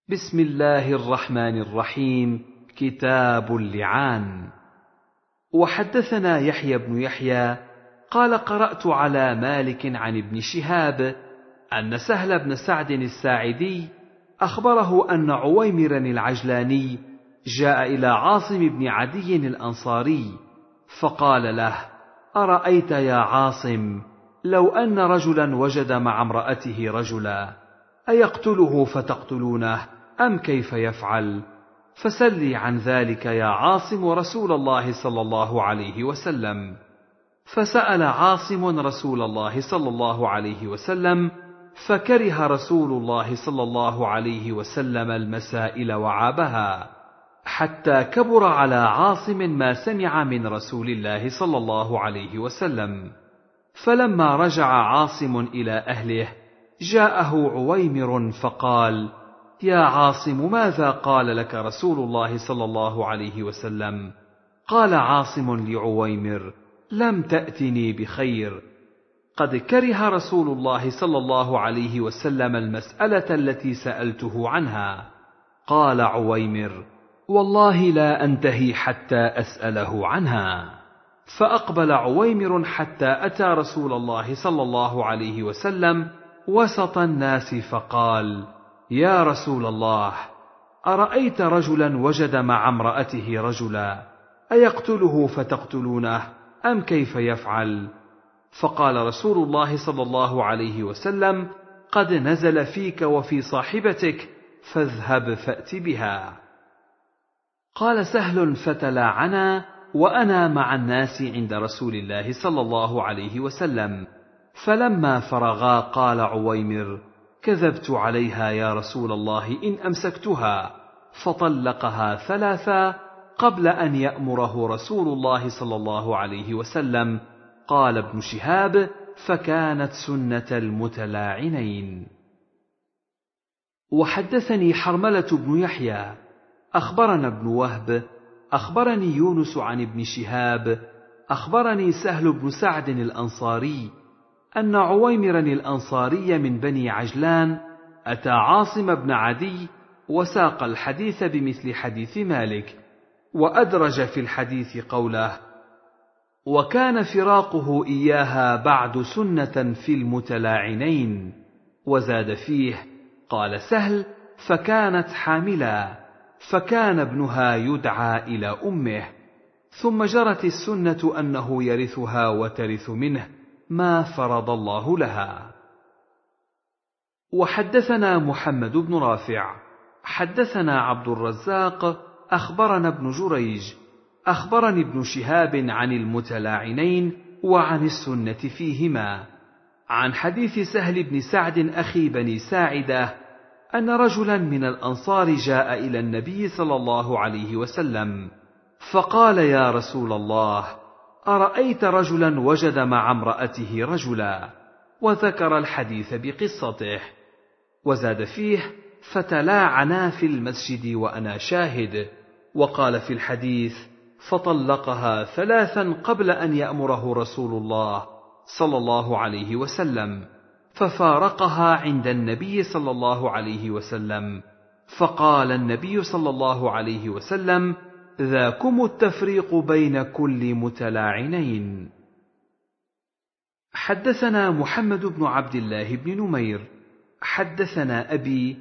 بسم الله الرحمن الرحيم. كتاب اللعان. وحدثنا يحيى بن يحيى قال قرأت على مالك عن ابن شهاب أن سهل بن سعد الساعدي أخبره أن عويمرا العجلاني جاء إلى عاصم بن عدي الأنصاري فقال له: أرأيت يا عاصم لو أن رجلا وجد مع امرأته رجلا أيقتله فتقتلونه أم كيف يفعل؟ فسلي عن ذلك يا عاصم رسول الله صلى الله عليه وسلم. فسأل عاصم رسول الله صلى الله عليه وسلم فكره رسول الله صلى الله عليه وسلم المسائل وعابها، حتى كبر على عاصم ما سمع من رسول الله صلى الله عليه وسلم. فلما رجع عاصم إلى أهله جاءه عويمر فقال: يا عاصم ماذا قال لك رسول الله صلى الله عليه وسلم؟ قال عاصم لعويمر: لم تأتني بخير، قد كره رسول الله صلى الله عليه وسلم المسألة التي سألته عنها. قال عويمر: والله لا أنتهي حتى أسأله عنها. فأقبل عويمر حتى أتى رسول الله صلى الله عليه وسلم وسط الناس فقال: يا رسول الله، أرأيت رجلا وجد مع امرأته رجلا أيقتله فتقتلونه أم كيف يفعل؟ فقال رسول الله صلى الله عليه وسلم: قد نزل فيك وفي صاحبتك، فاذهب فأت بها. قال سهل: فتلاعنا وأنا مع الناس عند رسول الله صلى الله عليه وسلم، فلما فرغا قال عويمر: كذبت عليها يا رسول الله إن أمسكتها. فطلقها ثلاثا قبل أن يأمره رسول الله صلى الله عليه وسلم. قال ابن شهاب: فكانت سنة المتلاعنين. وحدثني حرملة بن يحيى أخبرنا ابن وهب أخبرني يونس عن ابن شهاب أخبرني سهل بن سعد الأنصاري أن عويمرا الأنصاري من بني عجلان أتى عاصم بن عدي وساق الحديث بمثل حديث مالك، وأدرج في الحديث قوله: وكان فراقه إياها بعد سنة في المتلاعنين. وزاد فيه: قال سهل: فكانت حاملا، فكان ابنها يدعى إلى أمه، ثم جرت السنة أنه يرثها وترث منه ما فرض الله لها. وحدثنا محمد بن رافع حدثنا عبد الرزاق أخبرنا ابن جريج أخبرني ابن شهاب عن المتلاعنين وعن السنة فيهما، عن حديث سهل بن سعد أخي بني ساعدة أن رجلا من الأنصار جاء إلى النبي صلى الله عليه وسلم فقال: يا رسول الله، أرأيت رجلا وجد مع امرأته رجلا، وذكر الحديث بقصته. وزاد فيه: فتلاعنا في المسجد وأنا شاهد. وقال في الحديث: فطلقها ثلاثا قبل أن يأمره رسول الله صلى الله عليه وسلم، ففارقها عند النبي صلى الله عليه وسلم، فقال النبي صلى الله عليه وسلم: ذاكم التفريق بين كل متلاعنين. حدثنا محمد بن عبد الله بن نمير حدثنا أبي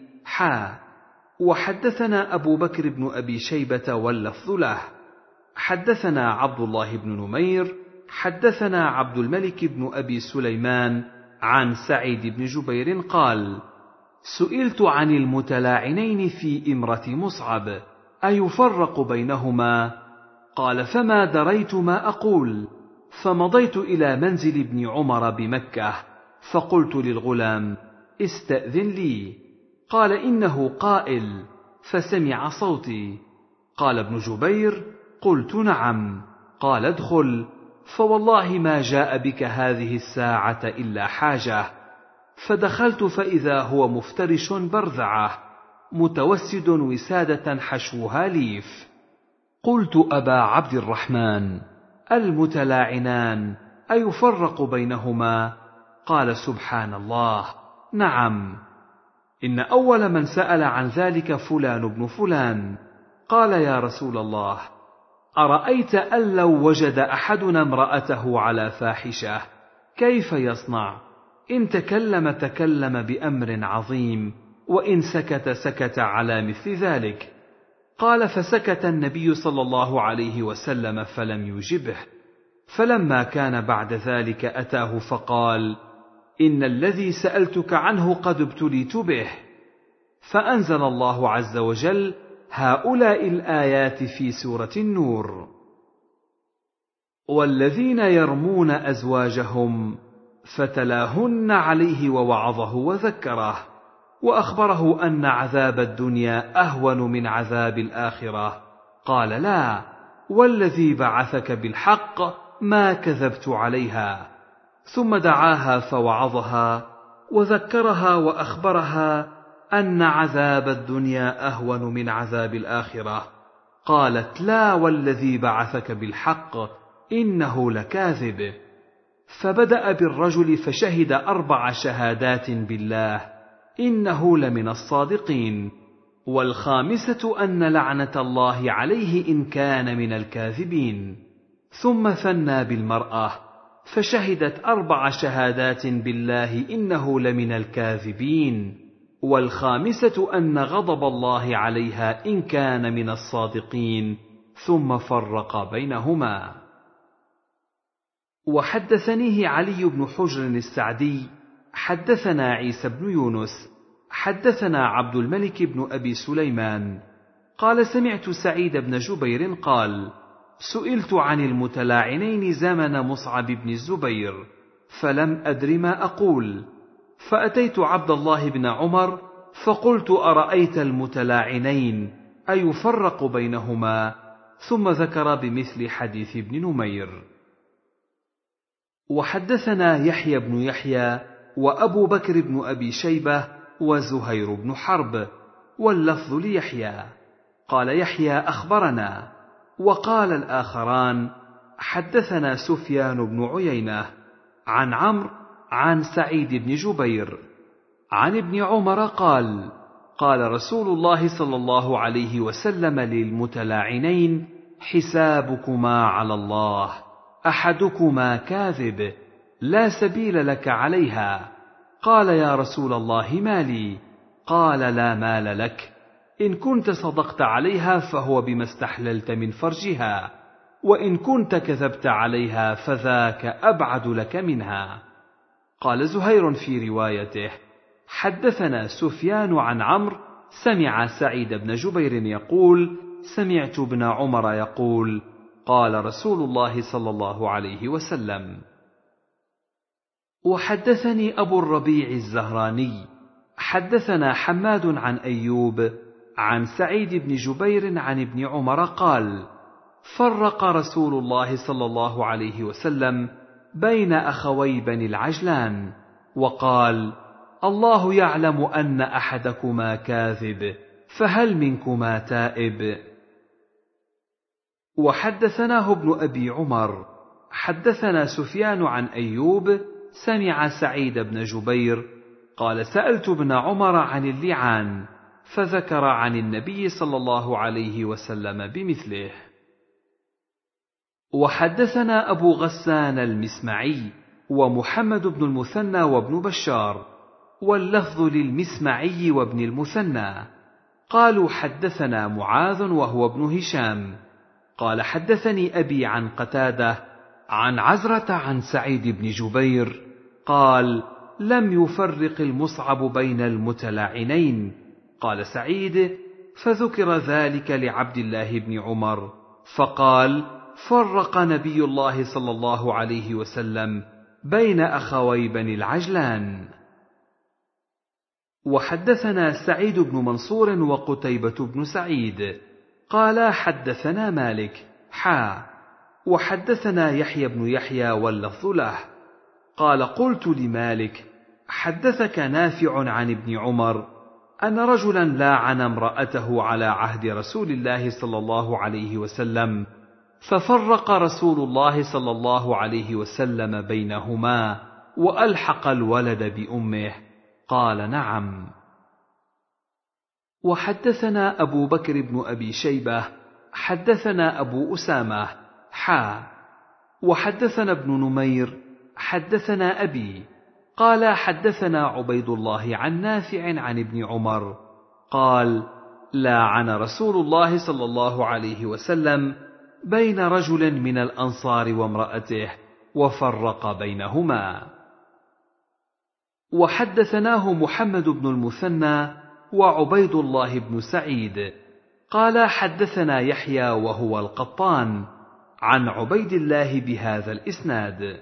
وحدثنا أبو بكر بن أبي شيبة واللفظ له. حدثنا عبد الله بن نمير حدثنا عبد الملك بن أبي سليمان عن سعيد بن جبير قال: سئلت عن المتلاعنين في إمرة مصعب أيفرق بينهما؟ قال: فما دريت ما أقول، فمضيت إلى منزل ابن عمر بمكة، فقلت للغلام: استأذن لي. قال: إنه قائل، فسمع صوتي. قال ابن جبير: قلت: نعم. قال: ادخل، فوالله ما جاء بك هذه الساعة إلا حاجة. فدخلت فإذا هو مفترش برذعة متوسد وسادة حشوها ليف. قلت: أبا عبد الرحمن، المتلاعنان أيفرق بينهما؟ قال: سبحان الله، نعم. إن أول من سأل عن ذلك فلان بن فلان. قال: يا رسول الله، أرأيت أن لو وجد أحدنا امرأته على فاحشة كيف يصنع؟ إن تكلم بأمر عظيم، وإن سكت على مثل ذلك. قال: فسكت النبي صلى الله عليه وسلم فلم يجبه. فلما كان بعد ذلك أتاه فقال: إن الذي سألتك عنه قد ابتليت به. فأنزل الله عز وجل هؤلاء الآيات في سورة النور: والذين يرمون أزواجهم فتلاهن عليه ووعظه وذكره، وأخبره أن عذاب الدنيا أهون من عذاب الآخرة. قال: لا، والذي بعثك بالحق ما كذبت عليها. ثم دعاها فوعظها وذكرها وأخبرها أن عذاب الدنيا أهون من عذاب الآخرة. قالت: لا، والذي بعثك بالحق إنه لكاذب. فبدأ بالرجل فشهد 4 شهادات بالله إنه لمن الصادقين، والخامسة أن لعنة الله عليه إن كان من الكاذبين. ثم ثنى بالمرأة فشهدت 4 شهادات بالله إنه لمن الكاذبين، والخامسة أن غضب الله عليها إن كان من الصادقين، ثم فرق بينهما. وحدثنيه علي بن حجر السعدي حدثنا عيسى بن يونس حدثنا عبد الملك بن أبي سليمان قال: سمعت سعيد بن جبير قال: سئلت عن المتلاعنين زمن مصعب بن الزبير فلم أدر ما أقول، فأتيت عبد الله بن عمر فقلت: أرأيت المتلاعنين أيفرق بينهما؟ ثم ذكر بمثل حديث ابن نمير. وحدثنا يحيى بن يحيى وأبو بكر بن أبي شيبة وزهير بن حرب، واللفظ ليحيى. قال يحيى: أخبرنا. وقال الآخران: حدثنا سفيان بن عيينة عن عمرو عن سعيد بن جبير عن ابن عمر قال: قال رسول الله صلى الله عليه وسلم للمتلاعنين: حسابكما على الله، أحدكما كاذب، لا سبيل لك عليها. قال: يا رسول الله، ما لي؟ قال: لا مال لك، إن كنت صدقت عليها فهو بما استحللت من فرجها، وإن كنت كذبت عليها فذاك أبعد لك منها. قال زهير في روايته: حدثنا سفيان عن عمرو سمع سعيد بن جبير يقول: سمعت ابن عمر يقول: قال رسول الله صلى الله عليه وسلم. وحدثني أبو الربيع الزهراني حدثنا حماد عن أيوب عن سعيد بن جبير عن ابن عمر قال: فرق رسول الله صلى الله عليه وسلم بين أخوي بني العجلان، وقال: الله يعلم أن أحدكما كاذب، فهل منكما تائب؟ وحدثناه ابن أبي عمر حدثنا سفيان عن أيوب سمع سعيد بن جبير قال: سألت ابن عمر عن اللعان، فذكر عن النبي صلى الله عليه وسلم بمثله. وحدثنا أبو غسان المسمعي ومحمد بن المثنى وابن بشار، واللفظ للمسمعي وابن المثنى، قالوا: حدثنا معاذ وهو ابن هشام قال: حدثني أبي عن قتادة عن عزرة عن سعيد بن جبير قال: لم يفرق المصعب بين المتلاعنين. قال سعيد: فذكر ذلك لعبد الله بن عمر فقال: فرق نبي الله صلى الله عليه وسلم بين أخوي بني العجلان. وحدثنا سعيد بن منصور وقتيبة بن سعيد قالا: حدثنا مالك وحدثنا يحيى بن يحيى واللفظ له قال: قلت لمالك: حدثك نافع عن ابن عمر أن رجلا لاعن امرأته على عهد رسول الله صلى الله عليه وسلم، ففرق رسول الله صلى الله عليه وسلم بينهما وألحق الولد بأمه؟ قال: نعم. وحدثنا أبو بكر بن أبي شيبة حدثنا أبو أسامة وحدثنا ابن نمير حدثنا أبي قال حدثنا عبيد الله عن نافع عن ابن عمر قال لاعن رسول الله صلى الله عليه وسلم بين رجل من الأنصار وامرأته وفرق بينهما. وحدثناه محمد بن المثنى وعبيد الله بن سعيد قال حدثنا يحيى وهو القطان عن عبيد الله بهذا الإسناد.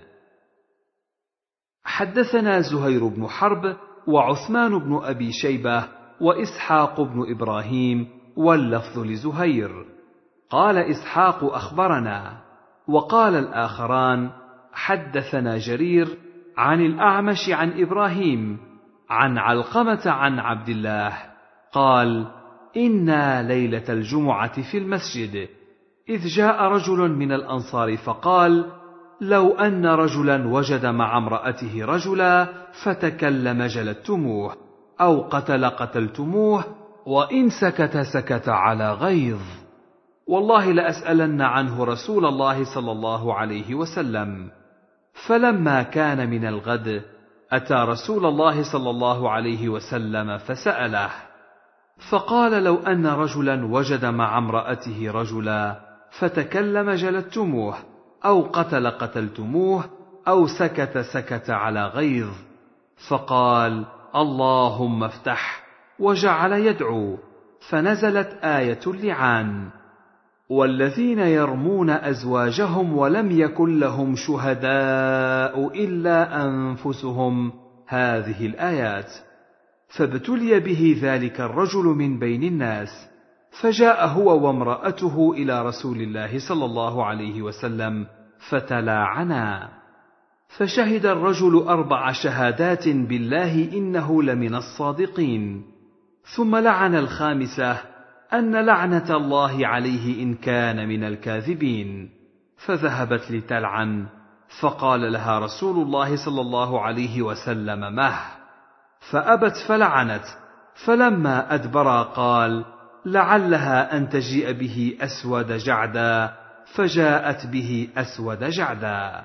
حدثنا زهير بن حرب وعثمان بن أبي شيبة وإسحاق بن إبراهيم واللفظ لزهير قال إسحاق أخبرنا وقال الآخران حدثنا جرير عن الأعمش عن إبراهيم عن علقمة عن عبد الله قال إنا ليلة الجمعة في المسجد إذ جاء رجل من الأنصار فقال لو أن رجلا وجد مع امرأته رجلا فتكلم جلدتموه أو قتل قتلتموه وإن سكت سكت على غيظ والله لأسألن عنه رسول الله صلى الله عليه وسلم. فلما كان من الغد أتى رسول الله صلى الله عليه وسلم فسأله فقال لو أن رجلا وجد مع امرأته رجلا فتكلم جلدتموه أو قتل قتلتموه أو سكت سكت على غيظ فقال اللهم افتح وجعل يدعو فنزلت آية اللعان والذين يرمون أزواجهم ولم يكن لهم شهداء إلا أنفسهم هذه الآيات فابتلي به ذلك الرجل من بين الناس فجاء هو وامرأته إلى رسول الله صلى الله عليه وسلم فتلاعنا فشهد الرجل 4 شهادات بالله إنه لمن الصادقين ثم لعن الخامسة أن لعنة الله عليه إن كان من الكاذبين فذهبت لتلعن فقال لها رسول الله صلى الله عليه وسلم مه فأبت فلعنت فلما أدبر قال لعلها أن تجيء به أسود جعدا فجاءت به أسود جعدا.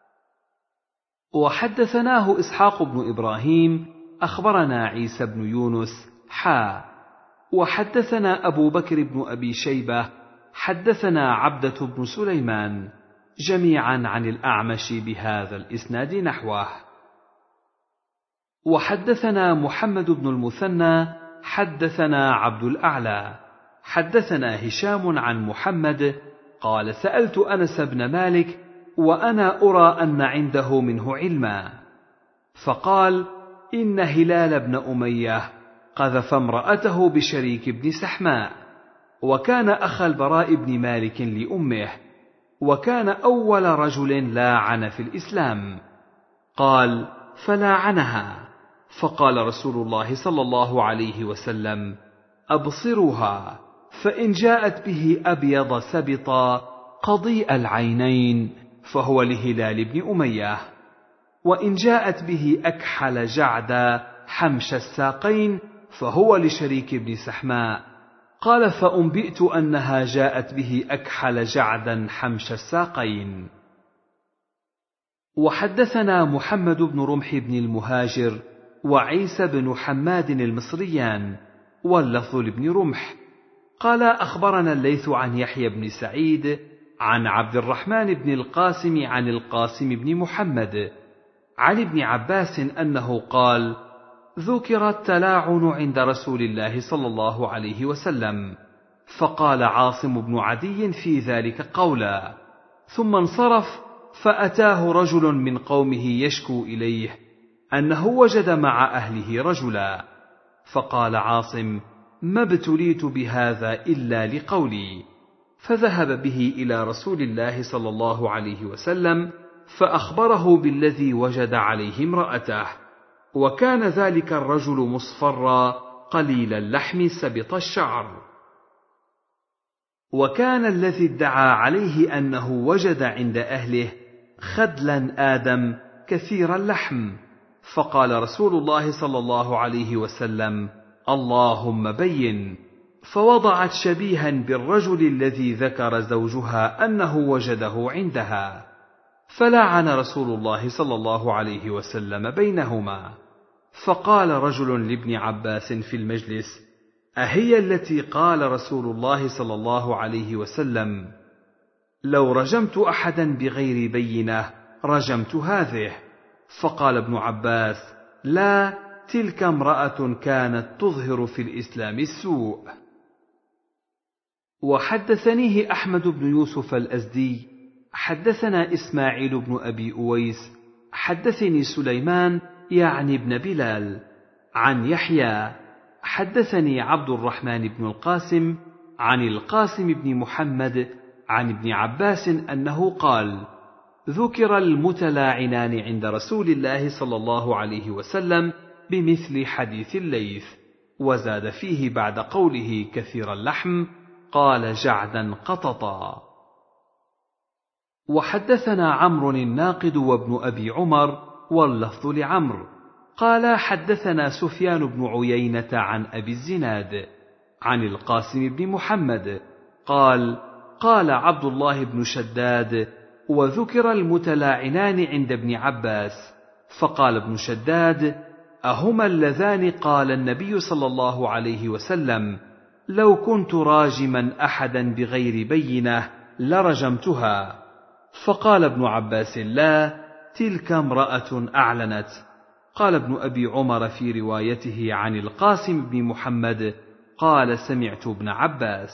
وحدثناه إسحاق بن إبراهيم أخبرنا عيسى بن يونس وحدثنا أبو بكر بن أبي شيبة حدثنا عبدة بن سليمان جميعا عن الأعمش بهذا الإسناد نحوه. وحدثنا محمد بن المثنى حدثنا عبد الأعلى حدثنا هشام عن محمد قال سألت أنس بن مالك وأنا أرى أن عنده منه علما فقال إن هلال بن أمية قذف امرأته بشريك بن سحماء وكان أخا البراء بن مالك لأمه وكان أول رجل لاعن في الإسلام قال فلاعنها فقال رسول الله صلى الله عليه وسلم أبصروها فإن جاءت به أبيض سبطا قضيء العينين فهو لهلال بن أمية وإن جاءت به أكحل جعدا حمش الساقين فهو لشريك بن سحماء قال فأنبئت أنها جاءت به أكحل جعدا حمش الساقين. وحدثنا محمد بن رمح بن المهاجر وعيسى بن حماد المصريان واللفظ لابن رمح قال أخبرنا الليث عن يحيى بن سعيد عن عبد الرحمن بن القاسم عن القاسم بن محمد عن ابن عباس أنه قال ذكر التلاعن عند رسول الله صلى الله عليه وسلم فقال عاصم بن عدي في ذلك قولا ثم انصرف فأتاه رجل من قومه يشكو إليه أنه وجد مع أهله رجلا فقال عاصم ما ابتليت بهذا إلا لقولي فذهب به إلى رسول الله صلى الله عليه وسلم فأخبره بالذي وجد عليه امرأته وكان ذلك الرجل مصفرا قليل اللحم سبط الشعر وكان الذي ادعى عليه أنه وجد عند أهله خدلا آدم كثير اللحم فقال رسول الله صلى الله عليه وسلم اللهم بين. فوضعت شبيها بالرجل الذي ذكر زوجها أنه وجده عندها، فلعن رسول الله صلى الله عليه وسلم بينهما. فقال رجل لابن عباس في المجلس: أهي التي قال رسول الله صلى الله عليه وسلم: لو رجمت أحدا بغير بينة رجمت هذه؟ فقال ابن عباس: لا، تلك امرأة كانت تظهر في الإسلام السوء. وحدثنيه أحمد بن يوسف الأزدي حدثنا إسماعيل بن أبي أويس حدثني سليمان يعني بن بلال عن يحيى حدثني عبد الرحمن بن القاسم عن القاسم بن محمد عن ابن عباس أنه قال: ذكر المتلاعنان عند رسول الله صلى الله عليه وسلم بمثل حديث الليث، وزاد فيه بعد قوله كثير اللحم قال جعدا قططا. وحدثنا عمرو الناقد وابن أبي عمر واللفظ لعمرو قال حدثنا سفيان بن عيينة عن أبي الزناد عن القاسم بن محمد قال: قال عبد الله بن شداد: وذكر المتلاعنان عند ابن عباس، فقال ابن شداد: أهما اللذان قال النبي صلى الله عليه وسلم: لو كنت راجما أحدا بغير بينة لرجمتها؟ فقال ابن عباس: لا، تلك امرأة أعلنت. قال ابن أبي عمر في روايته عن القاسم بن محمد قال: سمعت ابن عباس.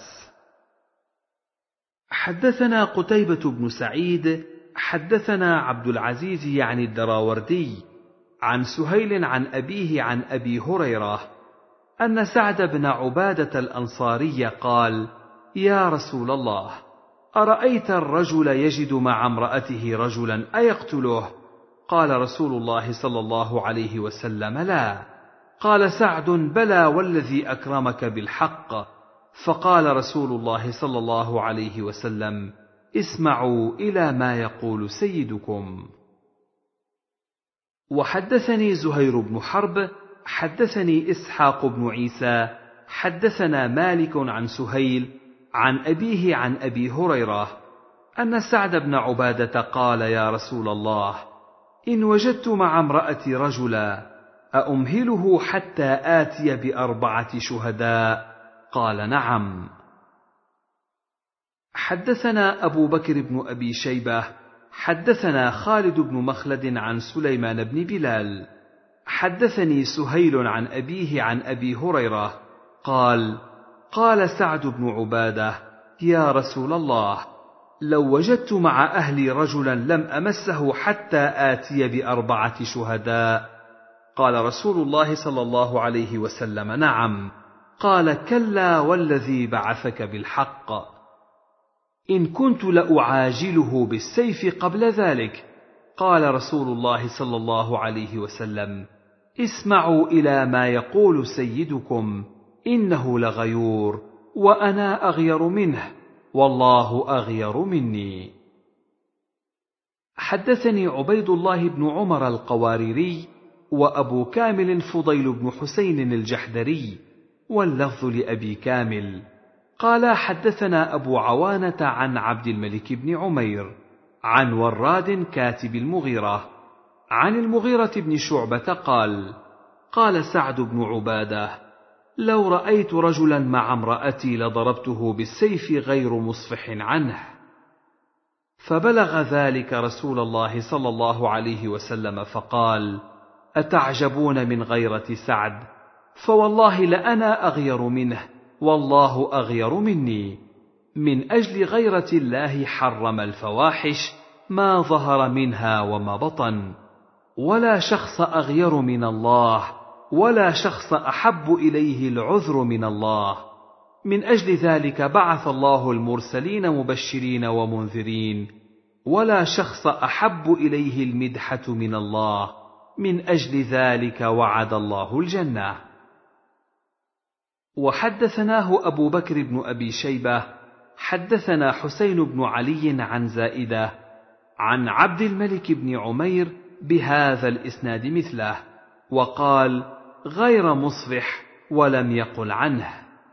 حدثنا قتيبة بن سعيد حدثنا عبد العزيز يعني الدراوردي عن سهيل عن أبيه عن أبي هريرة أن سعد بن عبادة الأنصاري قال: يا رسول الله، أرأيت الرجل يجد مع امرأته رجلا أيقتله؟ قال رسول الله صلى الله عليه وسلم: لا. قال سعد: بلى والذي أكرمك بالحق. فقال رسول الله صلى الله عليه وسلم: اسمعوا إلى ما يقول سيدكم. وحدثني زهير بن حرب حدثني إسحاق بن عيسى حدثنا مالك عن سهيل عن أبيه عن أبي هريرة أن سعد بن عبادة قال: يا رسول الله، إن وجدت مع امرأتي رجلا أأمهله حتى آتي ب4 شهداء؟ قال: نعم. حدثنا أبو بكر بن أبي شيبة حدثنا خالد بن مخلد عن سليمان بن بلال حدثني سهيل عن أبيه عن أبي هريرة قال: قال سعد بن عبادة: يا رسول الله، لو وجدت مع أهلي رجلا لم أمسه حتى آتي ب4 شهداء؟ قال رسول الله صلى الله عليه وسلم: نعم. قال: كلا والذي بعثك بالحق، إن كنت لأعاجله بالسيف قبل ذلك. قال رسول الله صلى الله عليه وسلم: اسمعوا إلى ما يقول سيدكم، إنه لغيور وأنا أغير منه، والله أغير مني. حدثني عبيد الله بن عمر القواريري وأبو كامل فضيل بن حسين الجحدري، واللفظ لأبي كامل قال: حدثنا أبو عوانة عن عبد الملك بن عمير عن وراد كاتب المغيرة عن المغيرة بن شعبة قال: قال سعد بن عبادة: لو رأيت رجلا مع امرأتي لضربته بالسيف غير مصفح عنه. فبلغ ذلك رسول الله صلى الله عليه وسلم فقال: أتعجبون من غيرة سعد؟ فوالله لأنا أغير منه، والله أغير مني. من أجل غيرة الله حرم الفواحش ما ظهر منها وما بطن، ولا شخص أغير من الله، ولا شخص أحب إليه العذر من الله. من أجل ذلك بعث الله المرسلين مبشرين ومنذرين، ولا شخص أحب إليه المدحة من الله، من أجل ذلك وعد الله الجنة. وحدثناه أبو بكر بن أبي شيبة حدثنا حسين بن علي عن زائدة عن عبد الملك بن عمير بهذا الإسناد مثله، وقال: غير مصفح، ولم يقل عنه.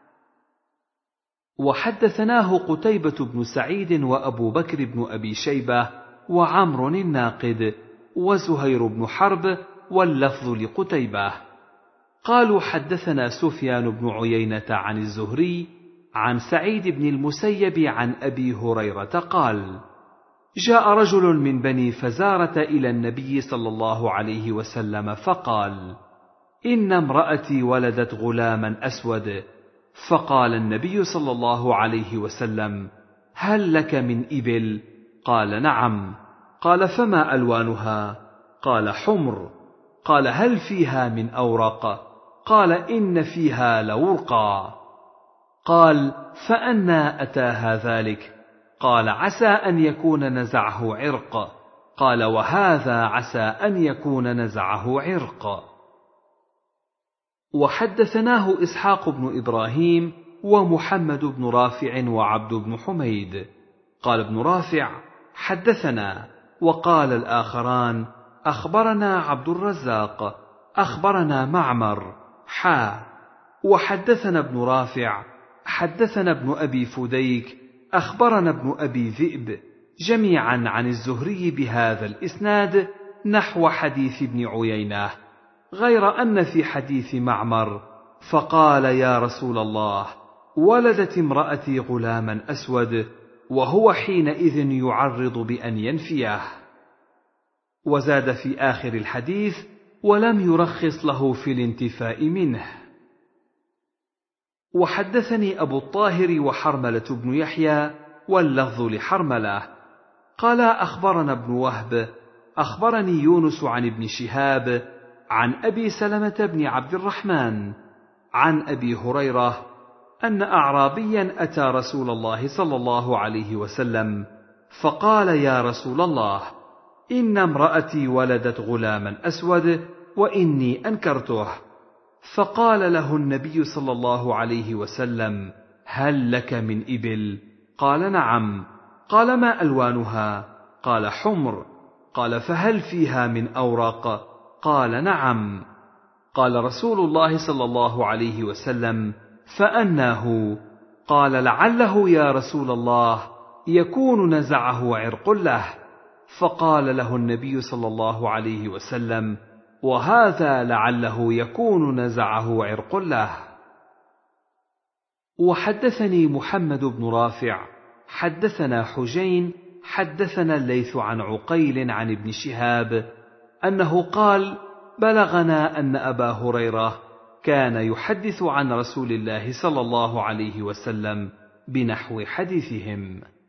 وحدثناه قتيبة بن سعيد وأبو بكر بن أبي شيبة وعمرو الناقد وزهير بن حرب، واللفظ لقتيبة. قالوا حدثنا سفيان بن عيينة عن الزهري عن سعيد بن المسيب عن أبي هريرة قال: جاء رجل من بني فزارة إلى النبي صلى الله عليه وسلم فقال: إن امرأتي ولدت غلاما أسود. فقال النبي صلى الله عليه وسلم: هل لك من إبل؟ قال: نعم. قال: فما ألوانها؟ قال: حمر. قال: هل فيها من أورق؟ قال: إن فيها لورقا. قال: فأنى أتاها ذلك؟ قال: عسى أن يكون نزعه عرق. قال: وهذا عسى أن يكون نزعه عرق. وحدثناه إسحاق بن إبراهيم ومحمد بن رافع وعبد بن حميد. قال ابن رافع: حدثنا. وقال الآخران: أخبرنا عبد الرزاق أخبرنا معمر وحدثنا ابن رافع حدثنا ابن أبي فديك أخبرنا ابن أبي ذئب جميعا عن الزهري بهذا الإسناد نحو حديث ابن عيينة، غير أن في حديث معمر: فقال: يا رسول الله، ولدت امرأتي غلاما أسود، وهو حينئذ يعرض بأن ينفيه. وزاد في آخر الحديث: ولم يرخص له في الانتفاء منه. وحدثني أبو الطاهر وحرملة بن يحيى، واللفظ لحرملة، قال: أخبرنا ابن وهب أخبرني يونس عن ابن شهاب عن أبي سلمة بن عبد الرحمن عن أبي هريرة أن أعرابيا أتى رسول الله صلى الله عليه وسلم فقال: يا رسول الله، إن امرأتي ولدت غلاما أسود وإني أنكرته. فقال له النبي صلى الله عليه وسلم: هل لك من إبل؟ قال: نعم. قال: ما ألوانها؟ قال: حمر. قال: فهل فيها من أورق؟ قال: نعم. قال رسول الله صلى الله عليه وسلم: فأناه؟ قال: لعله يا رسول الله يكون نزعه عرق له. فقال له النبي صلى الله عليه وسلم: وهذا لعله يكون نزعه عرق له. وحدثني محمد بن رافع حدثنا حجين حدثنا الليث عن عقيل عن ابن شهاب أنه قال: بلغنا أن أبا هريرة كان يحدث عن رسول الله صلى الله عليه وسلم بنحو حديثهم.